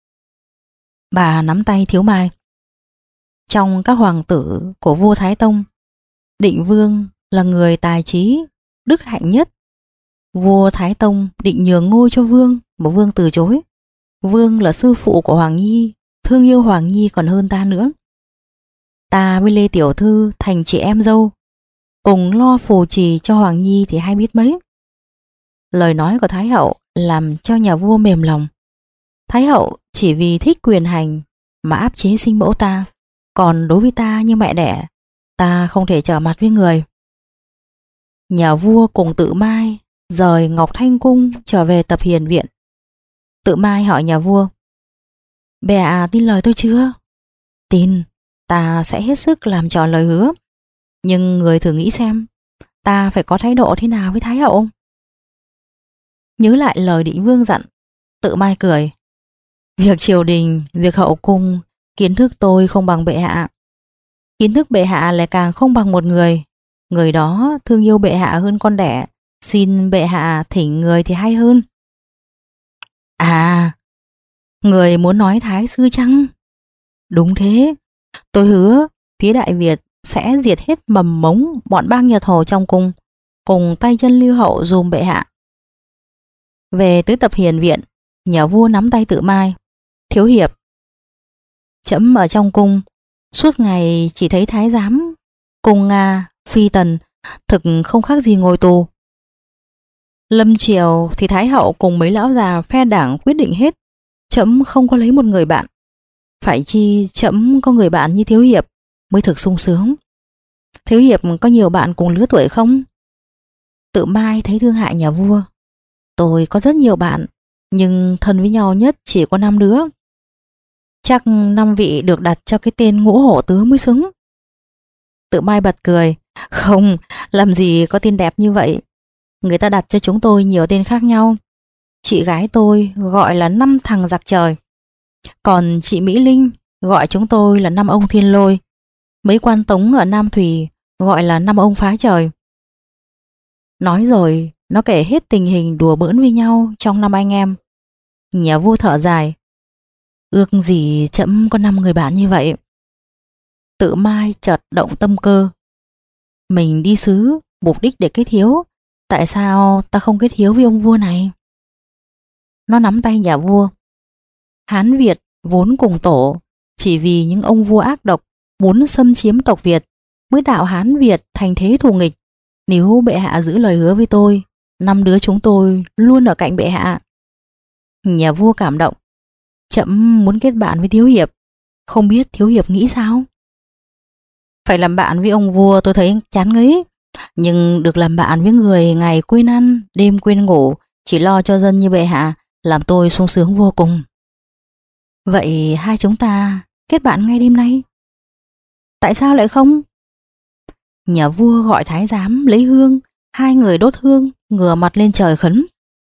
Bà nắm tay Thiếu Mai. Trong các hoàng tử của vua Thái Tông, Định Vương là người tài trí, đức hạnh nhất. Vua Thái Tông định nhường ngôi cho Vương, mà Vương từ chối. Vương là sư phụ của Hoàng Nhi, thương yêu Hoàng Nhi còn hơn ta nữa. Ta với Lê tiểu thư thành chị em dâu, cùng lo phù trì cho Hoàng Nhi thì hay biết mấy. Lời nói của Thái hậu làm cho nhà vua mềm lòng. Thái hậu chỉ vì thích quyền hành mà áp chế sinh mẫu ta, còn đối với ta như mẹ đẻ, ta không thể trở mặt với người. Nhà vua cùng Tự Mai rời Ngọc Thanh Cung trở về Tập Hiền Viện. Tự Mai hỏi nhà vua: Bệ hạ tin lời tôi chưa? Tin, ta sẽ hết sức làm tròn lời hứa. Nhưng người thử nghĩ xem, ta phải có thái độ thế nào với Thái hậu? Nhớ lại lời Định Vương dặn, Tự Mai cười: Việc triều đình, việc hậu cung, kiến thức tôi không bằng bệ hạ. Kiến thức bệ hạ lại càng không bằng một người. Người đó thương yêu bệ hạ hơn con đẻ. Xin bệ hạ thỉnh người thì hay hơn. À, người muốn nói Thái sư chăng? Đúng thế. Tôi hứa phía Đại Việt sẽ diệt hết mầm mống bọn bang Nhật Hồ trong cung, cùng tay chân lưu hậu dùm bệ hạ. Về tới Tập Hiền Viện, nhà vua nắm tay Tự Mai: Thiếu hiệp, trẫm ở trong cung suốt ngày chỉ thấy thái giám Cung Nga, phi tần, thực không khác gì ngồi tù. Lâm triều thì Thái hậu cùng mấy lão già phe đảng quyết định hết, trẫm không có lấy một người bạn. Phải chi trẫm có người bạn như Thiếu Hiệp mới thực sung sướng. Thiếu Hiệp có nhiều bạn cùng lứa tuổi không? Tự Mai thấy thương hại nhà vua. Tôi có rất nhiều bạn, nhưng thân với nhau nhất chỉ có năm đứa. Chắc năm vị được đặt cho cái tên Ngũ Hổ Tứ mới xứng. Tự Mai bật cười. Không, làm gì có tên đẹp như vậy. Người ta đặt cho chúng tôi nhiều tên khác nhau. Chị gái tôi gọi là năm thằng giặc trời. Còn chị Mỹ Linh gọi chúng tôi là năm ông thiên lôi. Mấy quan tống ở Nam Thủy gọi là năm ông phá trời. Nói rồi, nó kể hết tình hình đùa bỡn với nhau trong năm anh em. Nhà vua thở dài. Ước gì trẫm có năm người bạn như vậy. Tự Mai chợt động tâm cơ. Mình đi xứ mục đích để kết hiếu, tại sao ta không kết hiếu với ông vua này? Nó nắm tay nhà vua. Hán Việt vốn cùng tổ, chỉ vì những ông vua ác độc muốn xâm chiếm tộc Việt mới tạo Hán Việt thành thế thù nghịch. Nếu bệ hạ giữ lời hứa với tôi, năm đứa chúng tôi luôn ở cạnh bệ hạ. Nhà vua cảm động. Trẫm muốn kết bạn với Thiếu Hiệp, không biết Thiếu Hiệp nghĩ sao? Phải làm bạn với ông vua tôi thấy chán ngấy, nhưng được làm bạn với người ngày quên ăn, đêm quên ngủ, chỉ lo cho dân như bệ hạ, làm tôi sung sướng vô cùng. Vậy hai chúng ta kết bạn ngay đêm nay. Tại sao lại không? Nhà vua gọi thái giám lấy hương, hai người đốt hương, ngửa mặt lên trời khấn.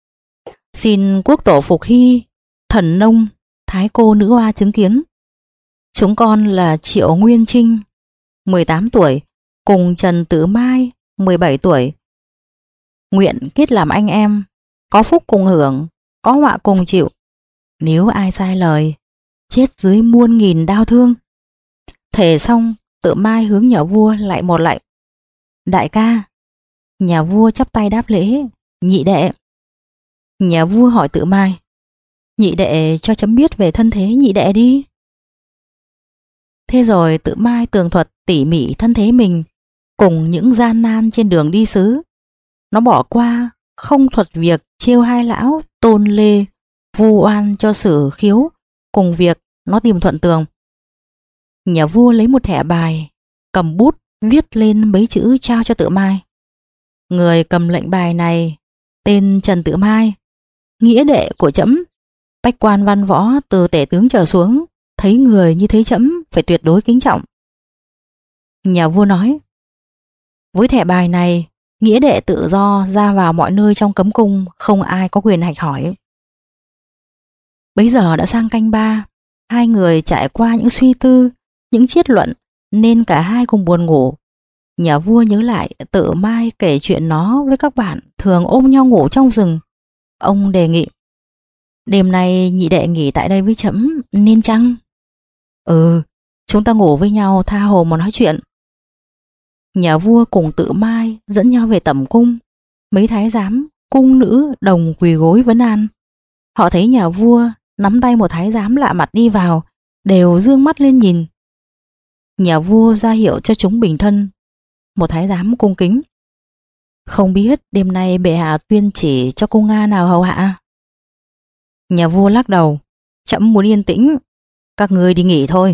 Xin quốc tổ phục hy, thần nông, thái cô nữ hoa chứng kiến. Chúng con là Triệu Nguyên Trinh, mười tám tuổi, cùng Trần Tử Mai, mười bảy tuổi. Nguyện kết làm anh em, có phúc cùng hưởng, có họa cùng chịu. Nếu ai sai lời, chết dưới muôn nghìn đau thương. Thề xong, Tự Mai hướng nhà vua lại một lạy. Đại ca. Nhà vua chắp tay đáp lễ. Nhị đệ. Nhà vua hỏi Tự Mai. Nhị đệ cho chấm biết về thân thế nhị đệ đi. Thế rồi Tự Mai tường thuật tỉ mỉ thân thế mình cùng những gian nan trên đường đi xứ. Nó bỏ qua không thuật việc trêu hai lão Tôn Lê vu oan cho Sử Khiếu, cùng việc nó tìm Thuận Tường. Nhà vua lấy một thẻ bài, cầm bút viết lên mấy chữ trao cho Tự Mai. Người cầm lệnh bài này tên Trần Tự Mai, nghĩa đệ của trẫm. Bách quan văn võ từ tể tướng trở xuống, thấy người như thấy trẫm phải tuyệt đối kính trọng. Nhà vua nói. Với thẻ bài này, nghĩa đệ tự do ra vào mọi nơi trong cấm cung, không ai có quyền hạch hỏi. Bấy giờ đã sang canh ba, hai người trải qua những suy tư, những triết luận, nên cả hai cùng buồn ngủ. Nhà vua nhớ lại Tự Mai kể chuyện nó với các bạn thường ôm nhau ngủ trong rừng. Ông đề nghị. Đêm nay nhị đệ nghỉ tại đây với trẫm nên chăng? Ừ, chúng ta ngủ với nhau tha hồ mà nói chuyện. Nhà vua cùng Tự Mai dẫn nhau về tẩm cung. Mấy thái giám, cung nữ đồng quỳ gối vấn an. Họ thấy nhà vua nắm tay một thái giám lạ mặt đi vào, đều dương mắt lên nhìn. Nhà vua ra hiệu cho chúng bình thân. Một thái giám cung kính. Không biết đêm nay bệ hạ tuyên chỉ cho cung Nga nào hầu hạ? Nhà vua lắc đầu. Trẫm muốn yên tĩnh, các ngươi đi nghỉ thôi.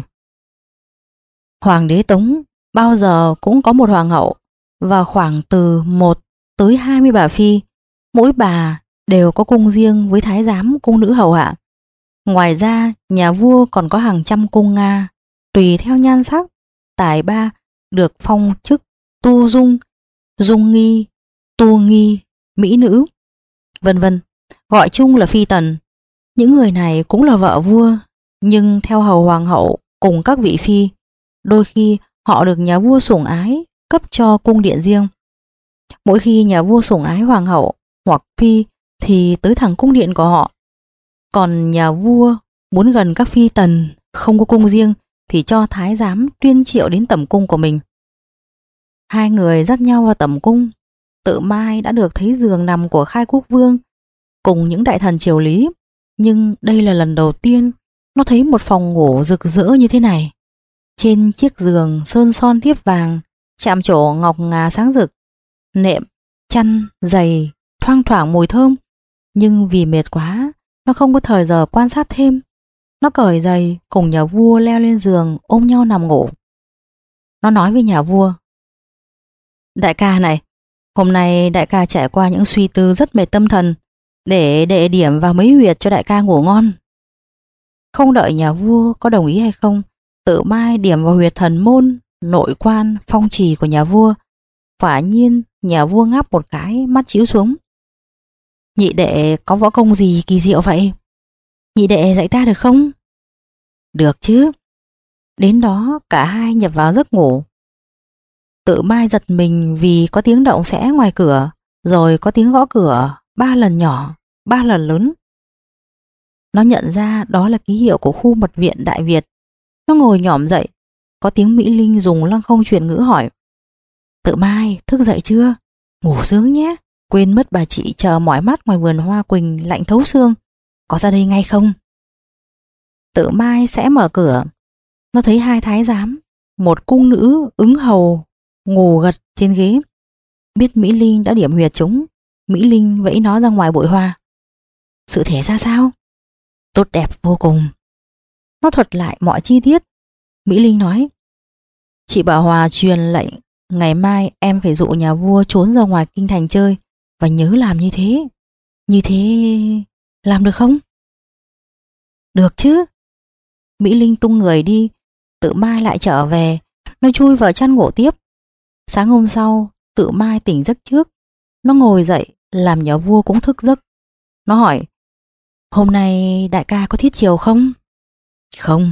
Hoàng đế Tống bao giờ cũng có một hoàng hậu và khoảng từ một tới hai mươi bà phi. Mỗi bà đều có cung riêng với thái giám cung nữ hầu hạ. Ngoài ra, nhà vua còn có hàng trăm cung Nga, tùy theo nhan sắc, tài ba, được phong chức tu dung, dung nghi, tu nghi, mỹ nữ, vân vân, gọi chung là phi tần. Những người này cũng là vợ vua, nhưng theo hầu hoàng hậu cùng các vị phi, đôi khi họ được nhà vua sủng ái, cấp cho cung điện riêng. Mỗi khi nhà vua sủng ái hoàng hậu hoặc phi thì tới thẳng cung điện của họ. Còn nhà vua muốn gần các phi tần không có cung riêng thì cho thái giám tuyên triệu đến tẩm cung của mình. Hai người dắt nhau vào tẩm cung. Tự Mai đã được thấy giường nằm của Khai Quốc Vương cùng những đại thần triều Lý, nhưng đây là lần đầu tiên nó thấy một phòng ngủ rực rỡ như thế này. Trên chiếc giường sơn son thiếp vàng, chạm trổ ngọc ngà sáng rực, nệm, chăn, giày thoang thoảng mùi thơm. Nhưng vì mệt quá, nó không có thời giờ quan sát thêm. Nó cởi giày cùng nhà vua leo lên giường ôm nhau nằm ngủ. Nó nói với nhà vua: Đại ca này, hôm nay đại ca trải qua những suy tư rất mệt tâm thần, để đệ điểm vào mấy huyệt cho đại ca ngủ ngon. Không đợi nhà vua có đồng ý hay không, Tự Mai điểm vào huyệt thần môn, nội quan, phong trì của nhà vua. Quả nhiên nhà vua ngáp một cái, mắt chíu xuống. Nhị đệ có võ công gì kỳ diệu vậy? Nhị đệ dạy ta được không? Được chứ. Đến đó cả hai nhập vào giấc ngủ. Tự Mai giật mình vì có tiếng động xẽ ngoài cửa, rồi có tiếng gõ cửa ba lần nhỏ, ba lần lớn. Nó nhận ra đó là ký hiệu của khu mật viện Đại Việt. Nó ngồi nhỏm dậy, có tiếng Mỹ Linh dùng lăng không truyền ngữ hỏi: Tự Mai, thức dậy chưa? Ngủ sướng nhé, quên mất bà chị chờ mỏi mắt ngoài vườn hoa quỳnh lạnh thấu xương, có ra đây ngay không? Tự Mai sẽ mở cửa. Nó thấy hai thái giám, một cung nữ ứng hầu ngủ gật trên ghế. Biết Mỹ Linh đã điểm huyệt chúng, Mỹ Linh vẫy nó ra ngoài bụi hoa. Sự thể ra sao? Tốt đẹp vô cùng. Nó thuật lại mọi chi tiết. Mỹ Linh nói: Chị Bảo Hòa truyền lệnh ngày mai em phải dụ nhà vua trốn ra ngoài kinh thành chơi, và nhớ làm như thế. Như thế làm được không? Được chứ. Mỹ Linh tung người đi. Tự Mai lại trở về. Nó chui vào chăn ngủ tiếp. Sáng hôm sau, Tự Mai tỉnh giấc trước. Nó ngồi dậy làm nhà vua cũng thức giấc. Nó hỏi: Hôm nay đại ca có thiết chiều không? Không.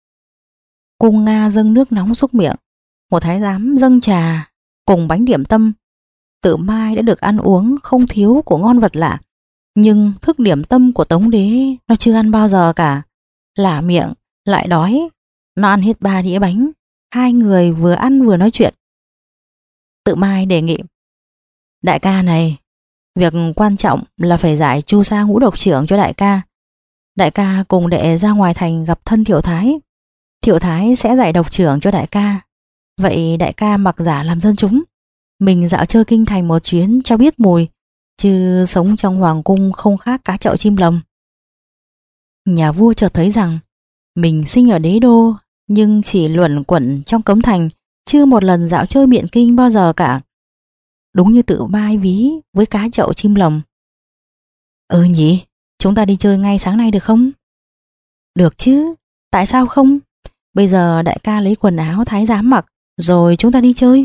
Cung Nga dâng nước nóng xúc miệng. Một thái giám dâng trà cùng bánh điểm tâm. Tự Mai đã được ăn uống không thiếu của ngon vật lạ, nhưng thức điểm tâm của Tống Đế nó chưa ăn bao giờ cả. Lả miệng, lại đói. Nó ăn hết ba đĩa bánh. Hai người vừa ăn vừa nói chuyện. Tự Mai đề nghị: Đại ca này, việc quan trọng là phải giải chu sa ngũ độc trưởng cho đại ca. Đại ca cùng đệ ra ngoài thành gặp thân Thiệu Thái. Thiệu Thái sẽ giải độc trưởng cho đại ca. Vậy đại ca mặc giả làm dân chúng, mình dạo chơi kinh thành một chuyến cho biết mùi, chứ sống trong hoàng cung không khác cá chậu chim lồng. Nhà vua chợt thấy rằng mình sinh ở đế đô, nhưng chỉ luẩn quẩn trong cấm thành, chưa một lần dạo chơi biện kinh bao giờ cả. Đúng như Tự Mai ví với cá chậu chim lồng. Ừ nhỉ, chúng ta đi chơi ngay sáng nay được không? Được chứ, tại sao không? Bây giờ đại ca lấy quần áo thái giám mặc, rồi chúng ta đi chơi.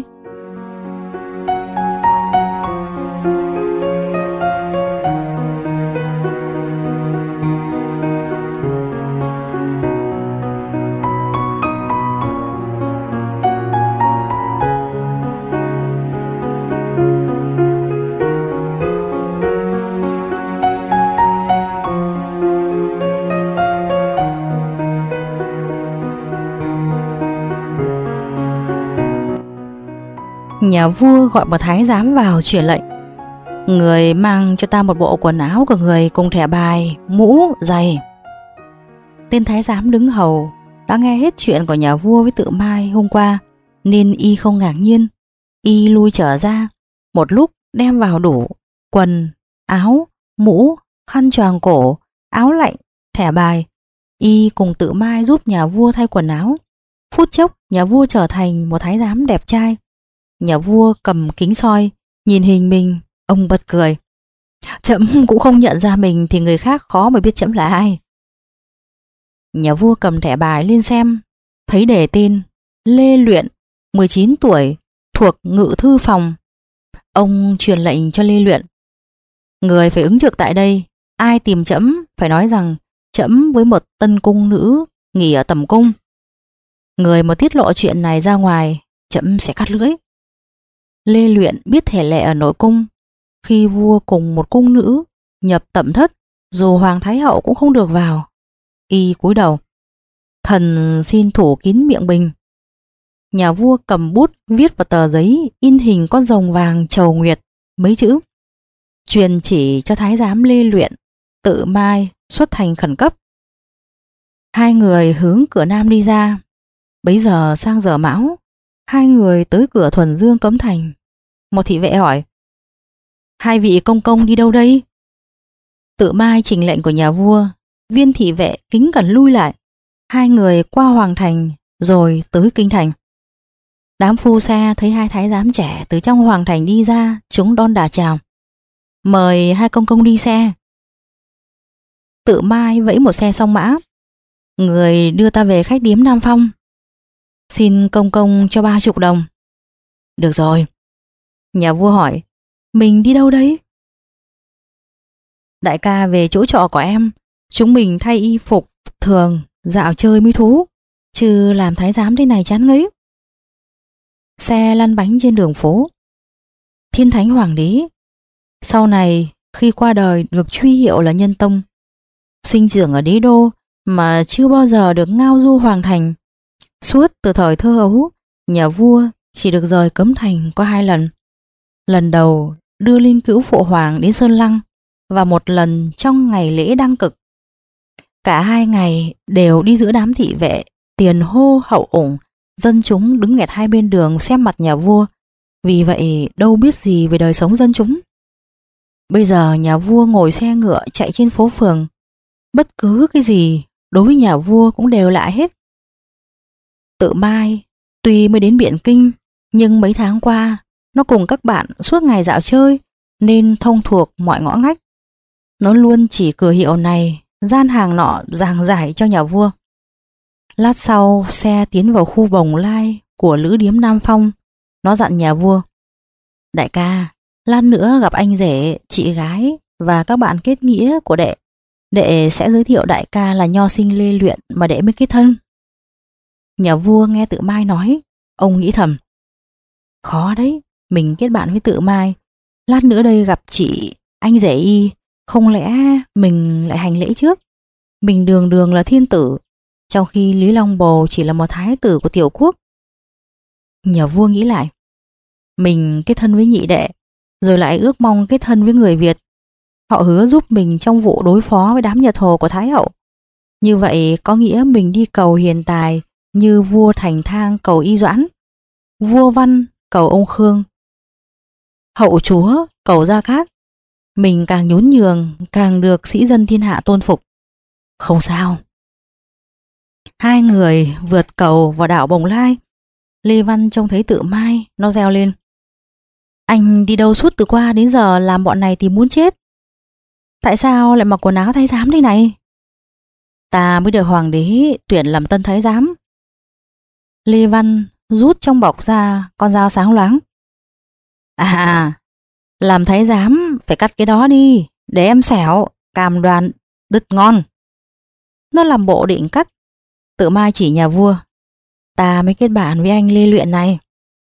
Nhà vua gọi một thái giám vào truyền lệnh: Người mang cho ta một bộ quần áo của người cùng thẻ bài, mũ, giày. Tên thái giám đứng hầu đã nghe hết chuyện của nhà vua với Tự Mai hôm qua, nên y không ngạc nhiên. Y lui trở ra, một lúc đem vào đủ quần, áo, mũ, khăn choàng cổ, áo lạnh, thẻ bài. Y cùng Tự Mai giúp nhà vua thay quần áo. Phút chốc nhà vua trở thành một thái giám đẹp trai. Nhà vua cầm kính soi, nhìn hình mình, ông bật cười. Trẫm cũng không nhận ra mình thì người khác khó mà biết trẫm là ai. Nhà vua cầm thẻ bài lên xem, thấy đề tên Lê Luyện, mười chín tuổi, thuộc ngự thư phòng. Ông truyền lệnh cho Lê Luyện: Người phải ứng trực tại đây, ai tìm trẫm phải nói rằng trẫm với một tân cung nữ nghỉ ở tầm cung. Người mà tiết lộ chuyện này ra ngoài, trẫm sẽ cắt lưỡi. Lê Luyện biết thể lệ ở nội cung, khi vua cùng một cung nữ nhập tẩm thất, dù hoàng thái hậu cũng không được vào. Y cúi đầu: Thần xin thủ kín miệng bình. Nhà vua cầm bút viết vào tờ giấy in hình con rồng vàng chầu nguyệt mấy chữ: Truyền chỉ cho thái giám Lê Luyện, Tự Mai xuất thành khẩn cấp. Hai người hướng cửa nam đi ra. Bấy giờ sang giờ mão, hai người tới cửa thuần dương cấm thành. Một thị vệ hỏi: hai vị công công đi đâu đây? Tự Mai trình lệnh của nhà vua. Viên thị vệ kính cẩn lui lại. Hai người qua hoàng thành rồi tới kinh thành. Đám phu xe thấy hai thái giám trẻ từ trong hoàng thành đi ra, chúng đon đả chào: mời hai công công đi xe. Tự Mai vẫy một xe song mã: người đưa ta về khách điếm Nam Phong. Xin công công cho ba chục đồng. Được rồi. Nhà vua hỏi: mình đi đâu đấy? Đại ca về chỗ trọ của em. Chúng mình thay y phục thường dạo chơi mới thú, chứ làm thái giám thế này chán ngấy. Xe lăn bánh trên đường phố. Thiên thánh hoàng đế sau này khi qua đời được truy hiệu là Nhân Tông. Sinh trưởng ở đế đô mà chưa bao giờ được ngao du hoàng thành. Suốt từ thời thơ ấu, nhà vua chỉ được rời cấm thành có hai lần. Lần đầu đưa linh cữu phụ hoàng đến Sơn Lăng, và một lần trong ngày lễ đăng cực. Cả hai ngày đều đi giữa đám thị vệ, tiền hô hậu ủng, dân chúng đứng nghẹt hai bên đường xem mặt nhà vua, vì vậy đâu biết gì về đời sống dân chúng. Bây giờ nhà vua ngồi xe ngựa chạy trên phố phường, bất cứ cái gì đối với nhà vua cũng đều lạ hết. Tự Mai tuy mới đến Biện Kinh, nhưng mấy tháng qua nó cùng các bạn suốt ngày dạo chơi nên thông thuộc mọi ngõ ngách. Nó luôn chỉ cửa hiệu này, gian hàng nọ giảng giải cho nhà vua. Lát sau xe tiến vào khu bồng lai của lữ điếm Nam Phong. Nó dặn nhà vua: đại ca, lát nữa gặp anh rể, chị gái và các bạn kết nghĩa của đệ, đệ sẽ giới thiệu đại ca là nho sinh Lê Luyện mà đệ mới kết thân. Nhà vua nghe Tự Mai nói, ông nghĩ thầm: khó đấy, mình kết bạn với Tự Mai, lát nữa đây gặp chị, anh rể y, không lẽ mình lại hành lễ trước? Mình đường đường là thiên tử, trong khi Lý Long Bồ chỉ là một thái tử của tiểu quốc. Nhà vua nghĩ lại: mình kết thân với nhị đệ, rồi lại ước mong kết thân với người Việt. Họ hứa giúp mình trong vụ đối phó với đám Nhật Hồ của Thái hậu. Như vậy có nghĩa mình đi cầu hiền tài như vua Thành Thang cầu Y Doãn, vua Văn cầu ông Khương, hậu chúa cầu Gia Cát. Mình càng nhún nhường càng được sĩ dân thiên hạ tôn phục. Không sao. Hai người vượt cầu vào đảo Bồng Lai. Lê Văn trông thấy Tự Mai, nó reo lên: anh đi đâu suốt từ qua đến giờ làm bọn này thì muốn chết. Tại sao lại mặc quần áo thái giám thế này? Ta mới được hoàng đế tuyển làm tân thái giám. Lê Văn rút trong bọc ra con dao sáng loáng. À, làm thái giám phải cắt cái đó đi, để em xẻo, càm đoan, đứt ngon. Nó làm bộ định cắt. Tự Mai chỉ nhà vua: ta mới kết bạn với anh Lê Luyện này.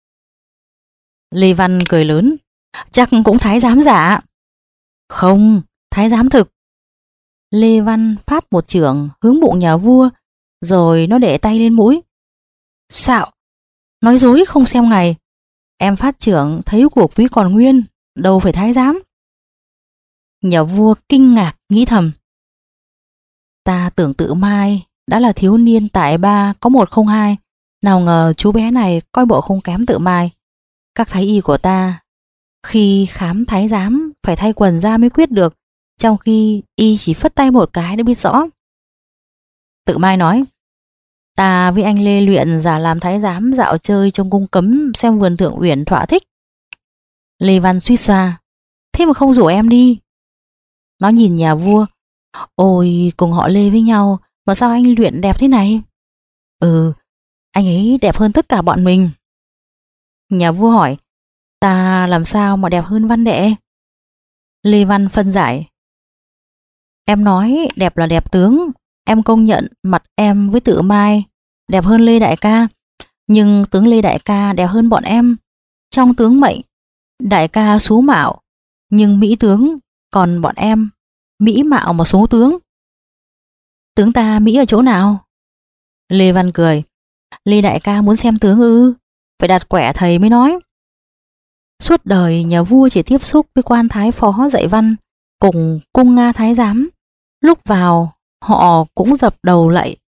Lê Văn cười lớn: chắc cũng thái giám giả. Không, thái giám thực. Lê Văn phát một chưởng hướng bụng nhà vua, rồi nó để tay lên mũi. Xạo, nói dối không xem ngày. Em phát chưởng thấy của quý còn nguyên, đâu phải thái giám. Nhà vua kinh ngạc nghĩ thầm: ta tưởng Tự Mai đã là thiếu niên tài ba có một không hai, nào ngờ chú bé này coi bộ không kém Tự Mai. Các thái y của ta khi khám thái giám phải thay quần ra mới quyết được, trong khi y chỉ phất tay một cái đã biết rõ. Tự Mai nói: ta với anh Lê Luyện giả làm thái giám dạo chơi trong cung cấm xem vườn Thượng Uyển thỏa thích. Lê Văn suýt xoa: thế mà không rủ em đi. Nó nhìn nhà vua: ôi, cùng họ Lê với nhau mà sao anh Luyện đẹp thế này? Ừ, anh ấy đẹp hơn tất cả bọn mình. Nhà vua hỏi: ta làm sao mà đẹp hơn Văn đệ? Lê Văn phân giải: em nói đẹp là đẹp tướng, em công nhận mặt em với Tự Mai đẹp hơn Lê đại ca, nhưng tướng Lê đại ca đẹp hơn bọn em. Trong tướng mệnh, đại ca xú mạo, nhưng mỹ tướng, còn bọn em mỹ mạo mà xú tướng. Tướng ta mỹ ở chỗ nào? Lê Văn cười: Lê đại ca muốn xem tướng ư? Phải đặt quẻ thầy mới nói. Suốt đời nhà vua chỉ tiếp xúc với quan thái phó dạy văn cùng cung Nga thái giám. Lúc vào họ cũng dập đầu lạy,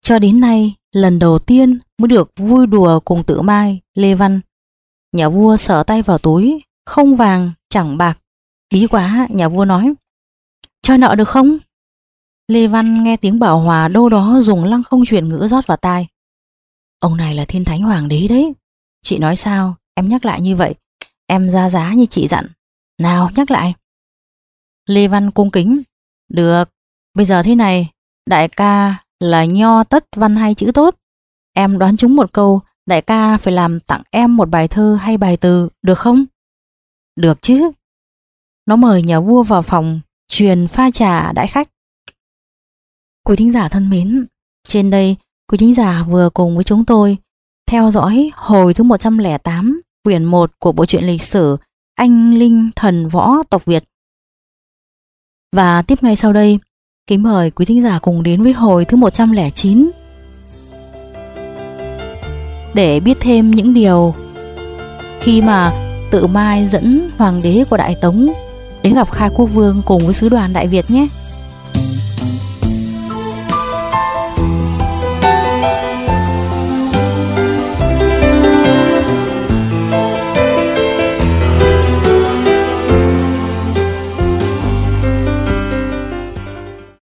Cho đến nay, lần đầu tiên mới được vui đùa cùng Tự Mai, Lê Văn. Nhà vua sờ tay vào túi, không vàng, chẳng bạc. Bí quá, nhà vua nói: cho nợ được không? Lê Văn nghe tiếng Bảo Hòa đâu đó dùng lăng không chuyển ngữ rót vào tai. Ông này là thiên thánh hoàng đế đấy. Chị nói sao, em nhắc lại như vậy. Em ra giá như chị dặn. Nào, nhắc lại. Lê Văn cung kính: được, bây giờ thế này, đại ca là nho tất văn hay chữ tốt. Em đoán trúng một câu, đại ca phải làm tặng em một bài thơ hay bài từ, được không? Được chứ. Nó mời nhà vua vào phòng, truyền pha trà đãi khách. Quý thính giả thân mến, trên đây quý thính giả vừa cùng với chúng tôi theo dõi hồi thứ một trăm lẻ tám, quyển một của bộ truyện lịch sử Anh Linh Thần Võ tộc Việt. Và tiếp ngay sau đây, kính mời quý thính giả cùng đến với hồi thứ một trăm lẻ chín. Để biết thêm những điều khi mà Tự Mai dẫn hoàng đế của Đại Tống đến gặp Khai Quốc Vương cùng với sứ đoàn Đại Việt nhé.